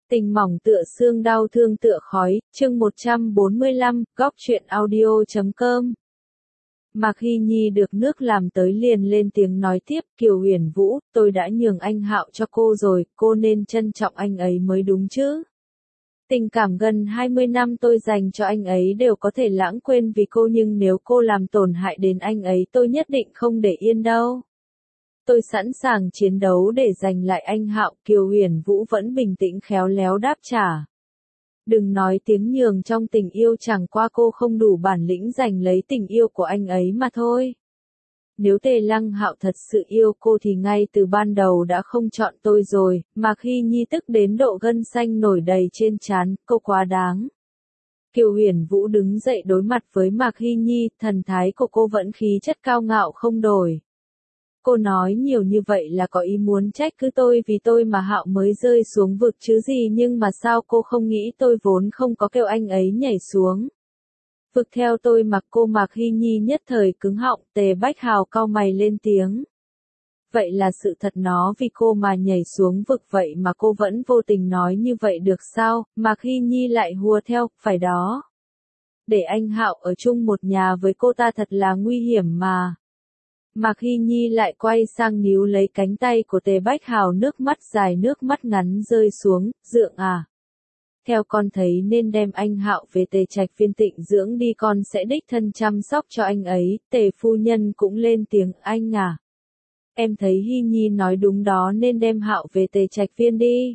Tình mỏng tựa xương, đau thương tựa khói, chương 145, góc truyện audio.com. Mạc Hy Nhi được nước làm tới liền lên tiếng nói tiếp, Kiều Huyền Vũ, tôi đã nhường anh Hạo cho cô rồi, cô nên trân trọng anh ấy mới đúng chứ. Tình cảm gần 20 năm tôi dành cho anh ấy đều có thể lãng quên vì cô, nhưng nếu cô làm tổn hại đến anh ấy tôi nhất định không để yên đâu. Tôi sẵn sàng chiến đấu để giành lại anh Hạo. Kiều Huyền Vũ vẫn bình tĩnh khéo léo đáp trả. Đừng nói tiếng nhường trong tình yêu, chẳng qua cô không đủ bản lĩnh giành lấy tình yêu của anh ấy mà thôi. Nếu Tề Lăng Hạo thật sự yêu cô thì ngay từ ban đầu đã không chọn tôi rồi. Mạc Hy Nhi tức đến độ gân xanh nổi đầy trên trán, cô quá đáng. Kiều Huyền Vũ đứng dậy đối mặt với Mạc Hy Nhi, thần thái của cô vẫn khí chất cao ngạo không đổi. Cô nói nhiều như vậy là có ý muốn trách cứ tôi vì tôi mà Hạo mới rơi xuống vực chứ gì, nhưng mà sao cô không nghĩ tôi vốn không có kêu anh ấy nhảy xuống vực theo tôi mà. Cô Mạc Hy Nhi nhất thời cứng họng. Tề Bách Hào cau mày lên tiếng. Vậy là sự thật, nó vì cô mà nhảy xuống vực, vậy mà cô vẫn vô tình nói như vậy được sao? Mạc Hy Nhi lại hùa theo, phải đó. Để anh Hạo ở chung một nhà với cô ta thật là nguy hiểm mà. Mạc Hy Nhi lại quay sang níu lấy cánh tay của Tề Bách Hào, nước mắt dài nước mắt ngắn rơi xuống. Dượng à, theo con thấy nên đem anh Hạo về Tề Trạch Viên tịnh dưỡng đi, con sẽ đích thân chăm sóc cho anh ấy. Tề phu nhân cũng lên tiếng. Anh à, em thấy Hy Nhi nói đúng đó, nên đem Hạo về Tề Trạch Viên đi.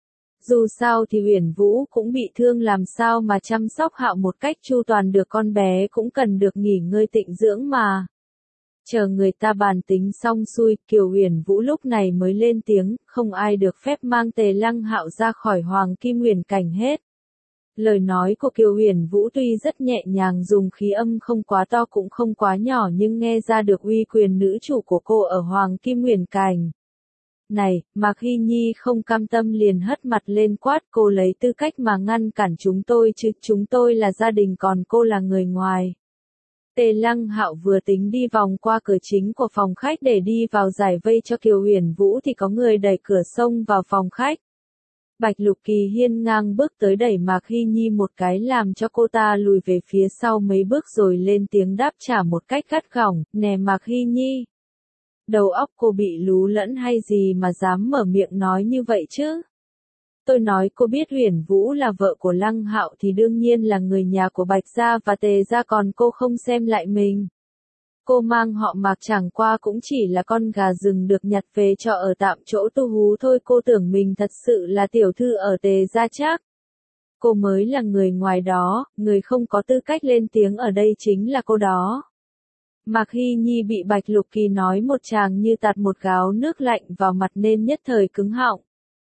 Dù sao thì Huyền Vũ cũng bị thương, làm sao mà chăm sóc Hạo một cách chu toàn được, con bé cũng cần được nghỉ ngơi tịnh dưỡng mà. Chờ người ta bàn tính xong xuôi, Kiều Huyền Vũ lúc này mới lên tiếng, không ai được phép mang Tề Lăng Hạo ra khỏi Hoàng Kim Huyền Cảnh hết. Lời nói của Kiều Huyền Vũ tuy rất nhẹ nhàng, dùng khí âm không quá to cũng không quá nhỏ, nhưng nghe ra được uy quyền nữ chủ của cô ở Hoàng Kim Huyền Cảnh. Này, Mạc Hy Nhi không cam tâm liền hất mặt lên quát, cô lấy tư cách mà ngăn cản chúng tôi chứ, chúng tôi là gia đình còn cô là người ngoài. Tề Lăng Hạo vừa tính đi vòng qua cửa chính của phòng khách để đi vào giải vây cho Kiều Huyền Vũ thì có người đẩy cửa xông vào phòng khách. Bạch Lục Kỳ hiên ngang bước tới đẩy Mạc Hy Nhi một cái làm cho cô ta lùi về phía sau mấy bước rồi lên tiếng đáp trả một cách gắt gỏng, nè Mạc Hy Nhi. Đầu óc cô bị lú lẫn hay gì mà dám mở miệng nói như vậy chứ? Tôi nói cô biết Huyền Vũ là vợ của Lăng Hạo thì đương nhiên là người nhà của Bạch gia và Tề gia, còn cô không xem lại mình. Cô mang họ Mạc chẳng qua cũng chỉ là con gà rừng được nhặt về cho ở tạm chỗ tu hú thôi, cô tưởng mình thật sự là tiểu thư ở Tề gia chắc. Cô mới là người ngoài đó, người không có tư cách lên tiếng ở đây chính là cô đó. Mạc Hy Nhi bị Bạch Lục Kỳ nói một tràng như tạt một gáo nước lạnh vào mặt nên nhất thời cứng họng.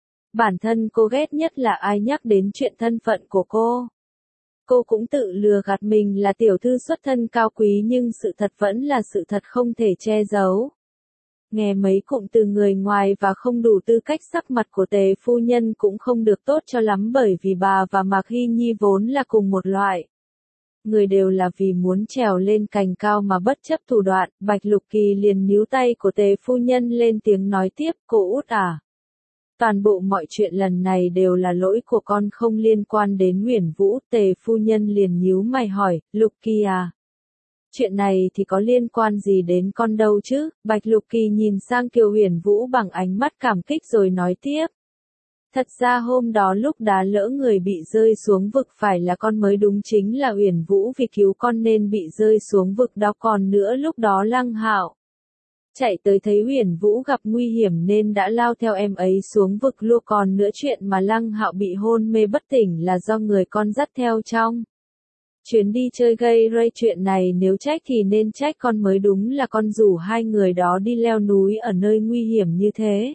Bản thân cô ghét nhất là ai nhắc đến chuyện thân phận của cô. Cô cũng tự lừa gạt mình là tiểu thư xuất thân cao quý, nhưng sự thật vẫn là sự thật không thể che giấu. Nghe mấy cụm từ người ngoài và không đủ tư cách, sắc mặt của Tề phu nhân cũng không được tốt cho lắm, bởi vì bà và Mạc Hy Nhi vốn là cùng một loại. Người đều là vì muốn trèo lên cành cao mà bất chấp thủ đoạn. Bạch Lục Kỳ liền níu tay của Tề phu nhân lên tiếng nói tiếp, cô út à. Toàn bộ mọi chuyện lần này đều là lỗi của con, không liên quan đến Huyền Vũ. Tề phu nhân liền nhíu mày hỏi, Lục Kỳ à? Chuyện này thì có liên quan gì đến con đâu chứ? Bạch Lục Kỳ nhìn sang Kiều Huyền Vũ bằng ánh mắt cảm kích rồi nói tiếp. Thật ra hôm đó lúc đá lỡ người bị rơi xuống vực phải là con mới đúng, chính là Huyền Vũ vì cứu con nên bị rơi xuống vực đó, còn nữa lúc đó Lăng Hạo chạy tới thấy Huyền Vũ gặp nguy hiểm nên đã lao theo em ấy xuống vực luôn, còn nữa chuyện mà Lăng Hạo bị hôn mê bất tỉnh là do người con dắt theo trong chuyến đi chơi gây rơi. Chuyện này nếu trách thì nên trách con mới đúng, là con rủ hai người đó đi leo núi ở nơi nguy hiểm như thế.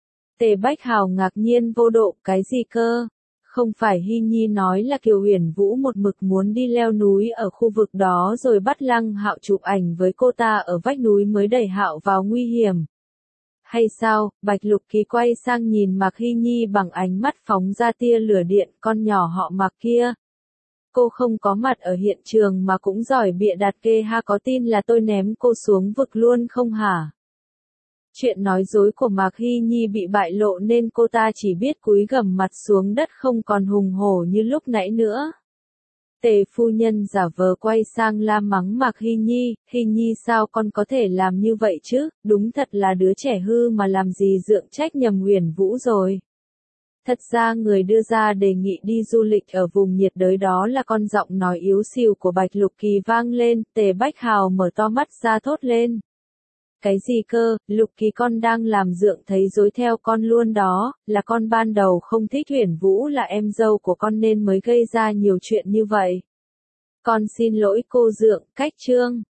Tề Bách Hào ngạc nhiên vô độ, cái gì cơ? Không phải Hy Nhi nói là Kiều Huyền Vũ một mực muốn đi leo núi ở khu vực đó rồi bắt Lăng Hạo chụp ảnh với cô ta ở vách núi mới đẩy Hạo vào nguy hiểm? Hay sao? Bạch Lục Kỳ quay sang nhìn Mạc Hy Nhi bằng ánh mắt phóng ra tia lửa điện, con nhỏ họ Mạc kia. Cô không có mặt ở hiện trường mà cũng giỏi bịa đặt kê ha, có tin là tôi ném cô xuống vực luôn không hả? Chuyện nói dối của Mạc Hy Nhi bị bại lộ nên cô ta chỉ biết cúi gằm mặt xuống đất không còn hùng hổ như lúc nãy nữa. Tề phu nhân giả vờ quay sang la mắng Mạc Hy Nhi sao con có thể làm như vậy chứ, đúng thật là đứa trẻ hư mà làm gì dượng trách nhầm Huyền Vũ rồi. Thật ra người đưa ra đề nghị đi du lịch ở vùng nhiệt đới đó là con giọng nói yếu xìu của Bạch Lục Kỳ vang lên, Tề Bách Hào mở to mắt ra thốt lên. Cái gì cơ, Lục Kỳ con đang làm dượng thấy dối theo con luôn đó, là con ban đầu không thích Huyền Vũ là em dâu của con nên mới gây ra nhiều chuyện như vậy. Con xin lỗi cô dượng, cách chương.